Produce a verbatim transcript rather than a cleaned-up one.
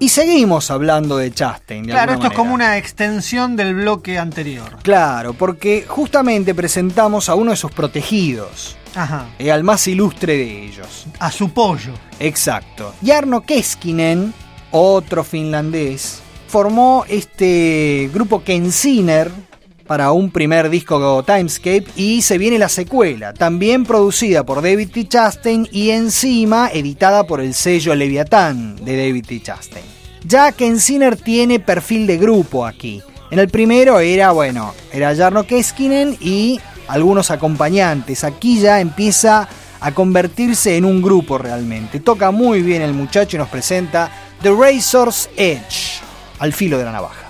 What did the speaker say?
Y seguimos hablando de Chastain. De claro, esto manera. es como una extensión del bloque anterior. Claro, porque justamente presentamos a uno de sus protegidos. Ajá. Eh, al más ilustre de ellos. A su pollo. Exacto. Jarno Keskinen, otro finlandés, formó este grupo Kensiner para un primer disco Timescape y se viene la secuela, también producida por David T. Chastain y encima editada por el sello Leviathan de David T. Chastain. Ya Kensiner tiene perfil de grupo aquí. En el primero era, bueno, era Jarno Keskinen y algunos acompañantes. Aquí ya empieza a convertirse en un grupo realmente. Toca muy bien el muchacho y nos presenta The Razor's Edge, al filo de la navaja.